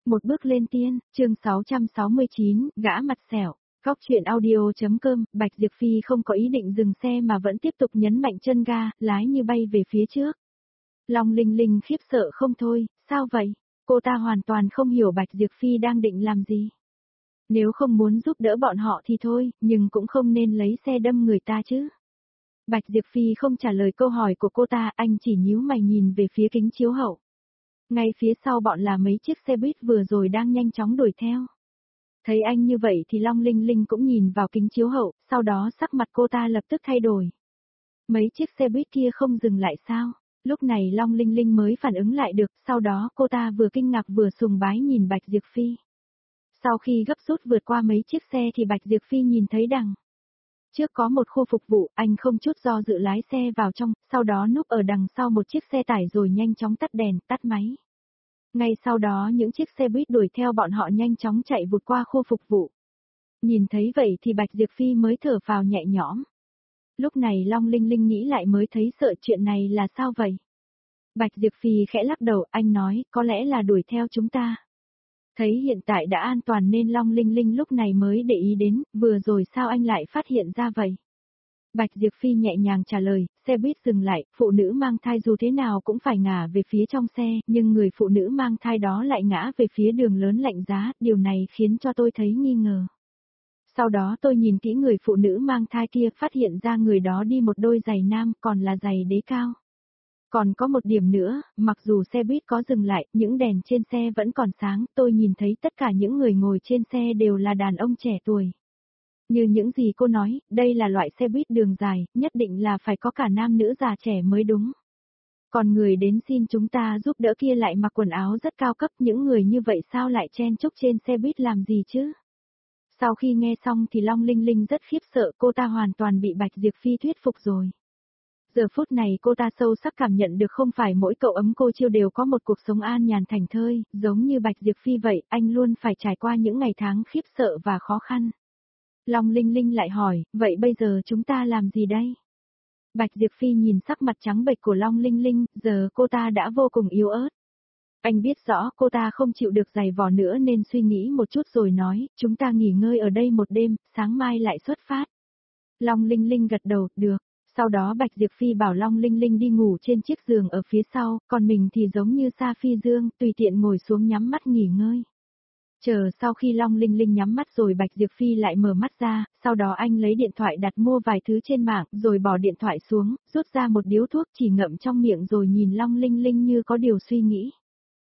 Một bước lên tiên, chương 669, gã mặt xẻo. Góc truyện audio.com, Bạch Diệp Phi không có ý định dừng xe mà vẫn tiếp tục nhấn mạnh chân ga, lái như bay về phía trước. Long Linh Linh khiếp sợ không thôi, sao vậy? Cô ta hoàn toàn không hiểu Bạch Diệp Phi đang định làm gì. Nếu không muốn giúp đỡ bọn họ thì thôi, nhưng cũng không nên lấy xe đâm người ta chứ. Bạch Diệp Phi không trả lời câu hỏi của cô ta, anh chỉ nhíu mày nhìn về phía kính chiếu hậu. Ngay phía sau bọn là mấy chiếc xe buýt vừa rồi đang nhanh chóng đuổi theo. Thấy anh như vậy thì Long Linh Linh cũng nhìn vào kính chiếu hậu, sau đó sắc mặt cô ta lập tức thay đổi. Mấy chiếc xe buýt kia không dừng lại sao? Lúc này Long Linh Linh mới phản ứng lại được, sau đó cô ta vừa kinh ngạc vừa sùng bái nhìn Bạch Diệp Phi. Sau khi gấp rút vượt qua mấy chiếc xe thì Bạch Diệp Phi nhìn thấy đằng trước có một khu phục vụ, anh không chút do dự lái xe vào trong, sau đó núp ở đằng sau một chiếc xe tải rồi nhanh chóng tắt đèn, tắt máy. Ngay sau đó những chiếc xe buýt đuổi theo bọn họ nhanh chóng chạy vụt qua khu phục vụ. Nhìn thấy vậy thì Bạch Diệp Phi mới thở phào nhẹ nhõm. Lúc này Long Linh Linh nghĩ lại mới thấy sợ, chuyện này là sao vậy? Bạch Diệp Phi khẽ lắc đầu, anh nói, có lẽ là đuổi theo chúng ta. Thấy hiện tại đã an toàn nên Long Linh Linh lúc này mới để ý đến, vừa rồi sao anh lại phát hiện ra vậy? Bạch Diệp Phi nhẹ nhàng trả lời, xe buýt dừng lại, phụ nữ mang thai dù thế nào cũng phải ngả về phía trong xe, nhưng người phụ nữ mang thai đó lại ngã về phía đường lớn lạnh giá, điều này khiến cho tôi thấy nghi ngờ. Sau đó tôi nhìn kỹ người phụ nữ mang thai kia, phát hiện ra người đó đi một đôi giày nam, còn là giày đế cao. Còn có một điểm nữa, mặc dù xe buýt có dừng lại, những đèn trên xe vẫn còn sáng, tôi nhìn thấy tất cả những người ngồi trên xe đều là đàn ông trẻ tuổi. Như những gì cô nói, đây là loại xe buýt đường dài, nhất định là phải có cả nam nữ già trẻ mới đúng. Còn người đến xin chúng ta giúp đỡ kia lại mặc quần áo rất cao cấp, những người như vậy sao lại chen chúc trên xe buýt làm gì chứ? Sau khi nghe xong thì Long Linh Linh rất khiếp sợ, cô ta hoàn toàn bị Bạch Diệp Phi thuyết phục rồi. Giờ phút này cô ta sâu sắc cảm nhận được không phải mỗi cậu ấm cô chiêu đều có một cuộc sống an nhàn thảnh thơi, giống như Bạch Diệp Phi vậy, anh luôn phải trải qua những ngày tháng khiếp sợ và khó khăn. Long Linh Linh lại hỏi, vậy bây giờ chúng ta làm gì đây? Bạch Diệp Phi nhìn sắc mặt trắng bệch của Long Linh Linh, giờ cô ta đã vô cùng yếu ớt. Anh biết rõ cô ta không chịu được giày vò nữa nên suy nghĩ một chút rồi nói, chúng ta nghỉ ngơi ở đây một đêm, sáng mai lại xuất phát. Long Linh Linh gật đầu, được. Sau đó Bạch Diệp Phi bảo Long Linh Linh đi ngủ trên chiếc giường ở phía sau, còn mình thì giống như Sa Phi Dương, tùy tiện ngồi xuống nhắm mắt nghỉ ngơi. Chờ sau khi Long Linh Linh nhắm mắt rồi Bạch Diệp Phi lại mở mắt ra, sau đó anh lấy điện thoại đặt mua vài thứ trên mạng rồi bỏ điện thoại xuống, rút ra một điếu thuốc chỉ ngậm trong miệng rồi nhìn Long Linh Linh như có điều suy nghĩ.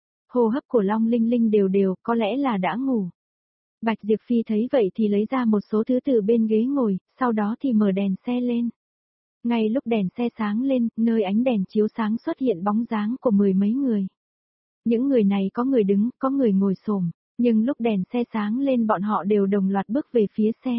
Hô hấp của Long Linh Linh đều đều, có lẽ là đã ngủ. Bạch Diệp Phi thấy vậy thì lấy ra một số thứ từ bên ghế ngồi, sau đó thì mở đèn xe lên. Ngay lúc đèn xe sáng lên, nơi ánh đèn chiếu sáng xuất hiện bóng dáng của mười mấy người. Những người này có người đứng, có người ngồi xổm, nhưng lúc đèn xe sáng lên bọn họ đều đồng loạt bước về phía xe.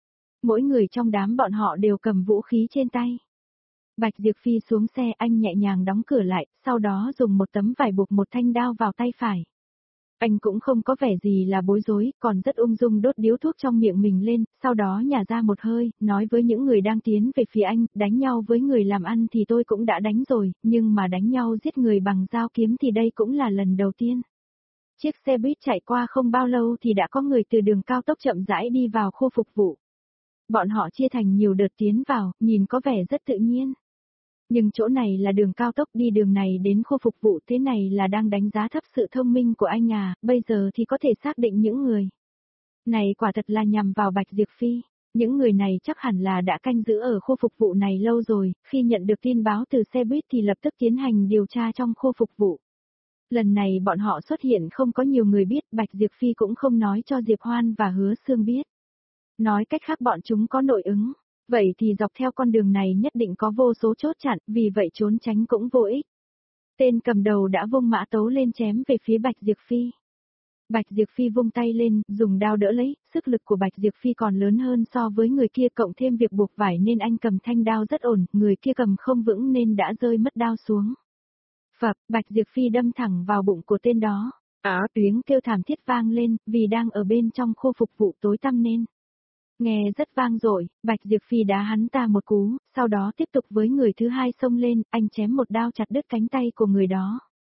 Mỗi người trong đám bọn họ đều cầm vũ khí trên tay. Bạch Diệp Phi xuống xe, anh nhẹ nhàng đóng cửa lại, sau đó dùng một tấm vải buộc một thanh đao vào tay phải. Anh cũng không có vẻ gì là bối rối, còn rất ung dung đốt điếu thuốc trong miệng mình lên, sau đó nhả ra một hơi, nói với những người đang tiến về phía anh, đánh nhau với người làm ăn thì tôi cũng đã đánh rồi, nhưng mà đánh nhau giết người bằng dao kiếm thì đây cũng là lần đầu tiên. Chiếc xe buýt chạy qua không bao lâu thì đã có người từ đường cao tốc chậm rãi đi vào khu phục vụ. Bọn họ chia thành nhiều đợt tiến vào, nhìn có vẻ rất tự nhiên. Nhưng chỗ này là đường cao tốc, đi đường này đến khu phục vụ, thế này là đang đánh giá thấp sự thông minh của anh à, bây giờ thì có thể xác định những người này quả thật là nhằm vào Bạch Diệp Phi. Những người này chắc hẳn là đã canh giữ ở khu phục vụ này lâu rồi, khi nhận được tin báo từ xe buýt thì lập tức tiến hành điều tra trong khu phục vụ. Lần này bọn họ xuất hiện không có nhiều người biết, Bạch Diệp Phi cũng không nói cho Diệp Hoan và Hứa Sương biết. Nói cách khác bọn chúng có nội ứng. Vậy thì dọc theo con đường này nhất định có vô số chốt chặn, vì vậy trốn tránh cũng vô ích. Tên cầm đầu đã vung mã tấu lên chém về phía Bạch Diệp Phi. Bạch Diệp Phi vung tay lên, dùng đao đỡ lấy, sức lực của Bạch Diệp Phi còn lớn hơn so với người kia, cộng thêm việc buộc vải nên anh cầm thanh đao rất ổn, người kia cầm không vững nên đã rơi mất đao xuống. Phập, Bạch Diệp Phi đâm thẳng vào bụng của tên đó. Tiếng kêu thảm thiết vang lên, vì đang ở bên trong khu phục vụ tối tăm nên. Nghe rất vang dội, Bạch Diệp Phi đá hắn ta một cú, sau đó tiếp tục với người thứ hai xông lên, anh chém một đao chặt đứt cánh tay của người đó.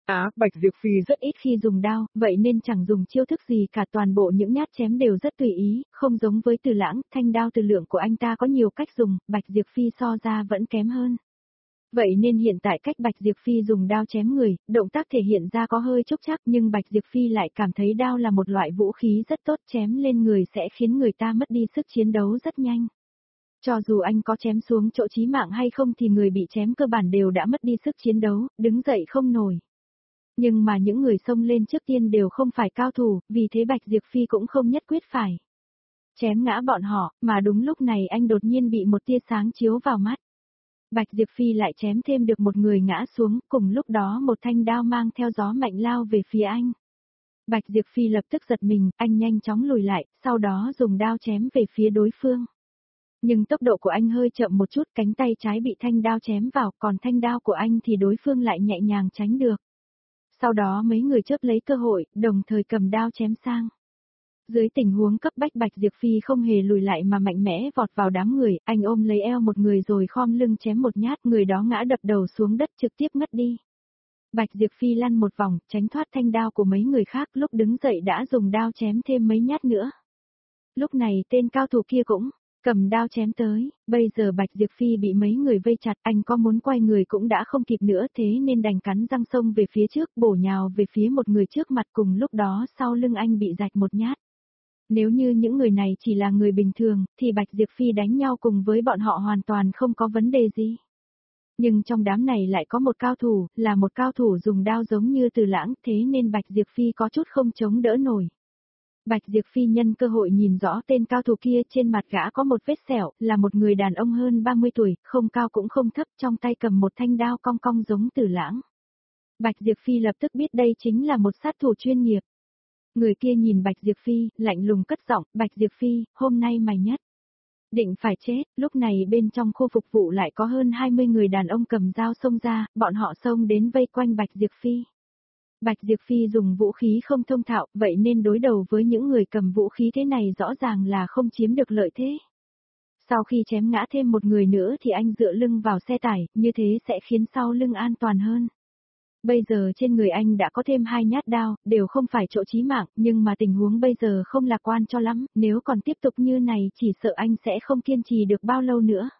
Bạch Diệp Phi rất ít khi dùng đao, vậy nên chẳng dùng chiêu thức gì cả, toàn bộ những nhát chém đều rất tùy ý, không giống với Từ Lãng, thanh đao Từ Lượng của anh ta có nhiều cách dùng, Bạch Diệp Phi so ra vẫn kém hơn. Vậy nên hiện tại cách Bạch Diệp Phi dùng đao chém người, động tác thể hiện ra có hơi chốc chắc nhưng Bạch Diệp Phi lại cảm thấy đao là một loại vũ khí rất tốt, chém lên người sẽ khiến người ta mất đi sức chiến đấu rất nhanh. Cho dù anh có chém xuống chỗ chí mạng hay không thì người bị chém cơ bản đều đã mất đi sức chiến đấu, đứng dậy không nổi. Nhưng mà những người xông lên trước tiên đều không phải cao thủ, vì thế Bạch Diệp Phi cũng không nhất quyết phải chém ngã bọn họ, mà đúng lúc này anh đột nhiên bị một tia sáng chiếu vào mắt. Bạch Diệp Phi lại chém thêm được một người ngã xuống, cùng lúc đó một thanh đao mang theo gió mạnh lao về phía anh. Bạch Diệp Phi lập tức giật mình, anh nhanh chóng lùi lại, sau đó dùng đao chém về phía đối phương. Nhưng tốc độ của anh hơi chậm một chút, cánh tay trái bị thanh đao chém vào, còn thanh đao của anh thì đối phương lại nhẹ nhàng tránh được. Sau đó mấy người chớp lấy cơ hội, đồng thời cầm đao chém sang. Dưới tình huống cấp bách Bạch Diệp Phi không hề lùi lại mà mạnh mẽ vọt vào đám người, anh ôm lấy eo một người rồi khom lưng chém một nhát, người đó ngã đập đầu xuống đất trực tiếp ngất đi. Bạch Diệp Phi lăn một vòng, tránh thoát thanh đao của mấy người khác, lúc đứng dậy đã dùng đao chém thêm mấy nhát nữa. Lúc này tên cao thủ kia cũng cầm đao chém tới, bây giờ Bạch Diệp Phi bị mấy người vây chặt, anh có muốn quay người cũng đã không kịp nữa, thế nên đành cắn răng xông về phía trước, bổ nhào về phía một người trước mặt, cùng lúc đó sau lưng anh bị rạch một nhát. Nếu như những người này chỉ là người bình thường, thì Bạch Diệp Phi đánh nhau cùng với bọn họ hoàn toàn không có vấn đề gì. Nhưng trong đám này lại có một cao thủ, là một cao thủ dùng đao giống như Từ Lãng, thế nên Bạch Diệp Phi có chút không chống đỡ nổi. Bạch Diệp Phi nhân cơ hội nhìn rõ tên cao thủ kia, trên mặt gã có một vết sẹo, là một người đàn ông hơn 30 tuổi, không cao cũng không thấp, trong tay cầm một thanh đao cong cong giống Từ Lãng. Bạch Diệp Phi lập tức biết đây chính là một sát thủ chuyên nghiệp. Người kia nhìn Bạch Diệp Phi, lạnh lùng cất giọng, Bạch Diệp Phi, hôm nay mày nhất định phải chết. Lúc này bên trong khu phục vụ lại có hơn 20 người đàn ông cầm dao xông ra, bọn họ xông đến vây quanh Bạch Diệp Phi. Bạch Diệp Phi dùng vũ khí không thông thạo, vậy nên đối đầu với những người cầm vũ khí thế này rõ ràng là không chiếm được lợi thế. Sau khi chém ngã thêm một người nữa thì anh dựa lưng vào xe tải, như thế sẽ khiến sau lưng an toàn hơn. Bây giờ trên người anh đã có thêm 2 nhát đao, đều không phải chỗ chí mạng, nhưng mà tình huống bây giờ không lạc quan cho lắm, nếu còn tiếp tục như này chỉ sợ anh sẽ không kiên trì được bao lâu nữa.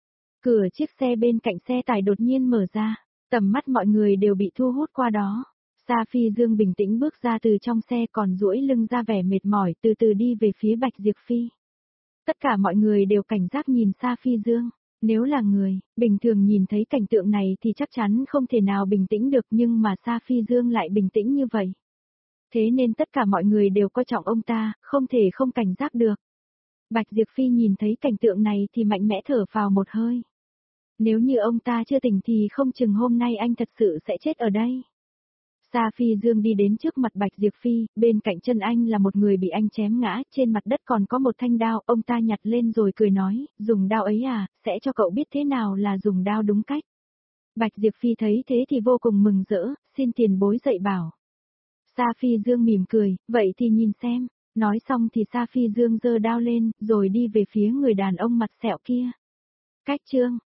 Cửa chiếc xe bên cạnh xe tải đột nhiên mở ra, tầm mắt mọi người đều bị thu hút qua đó. Sa Phi Dương bình tĩnh bước ra từ trong xe, còn duỗi lưng ra vẻ mệt mỏi, từ từ đi về phía Bạch Diệp Phi. Tất cả mọi người đều cảnh giác nhìn Sa Phi Dương. Nếu là người bình thường nhìn thấy cảnh tượng này thì chắc chắn không thể nào bình tĩnh được, nhưng mà Sa Phi Dương lại bình tĩnh như vậy. Thế nên tất cả mọi người đều coi trọng ông ta, không thể không cảnh giác được. Bạch Diệp Phi nhìn thấy cảnh tượng này thì mạnh mẽ thở phào một hơi. Nếu như ông ta chưa tỉnh thì không chừng hôm nay anh thật sự sẽ chết ở đây. Sa Phi Dương đi đến trước mặt Bạch Diệp Phi, bên cạnh chân anh là một người bị anh chém ngã, trên mặt đất còn có một thanh đao, ông ta nhặt lên rồi cười nói, dùng đao ấy à, sẽ cho cậu biết thế nào là dùng đao đúng cách. Bạch Diệp Phi thấy thế thì vô cùng mừng rỡ, xin tiền bối dạy bảo. Sa Phi Dương mỉm cười, vậy thì nhìn xem, nói xong thì Sa Phi Dương giơ đao lên, rồi đi về phía người đàn ông mặt sẹo kia. Cách chương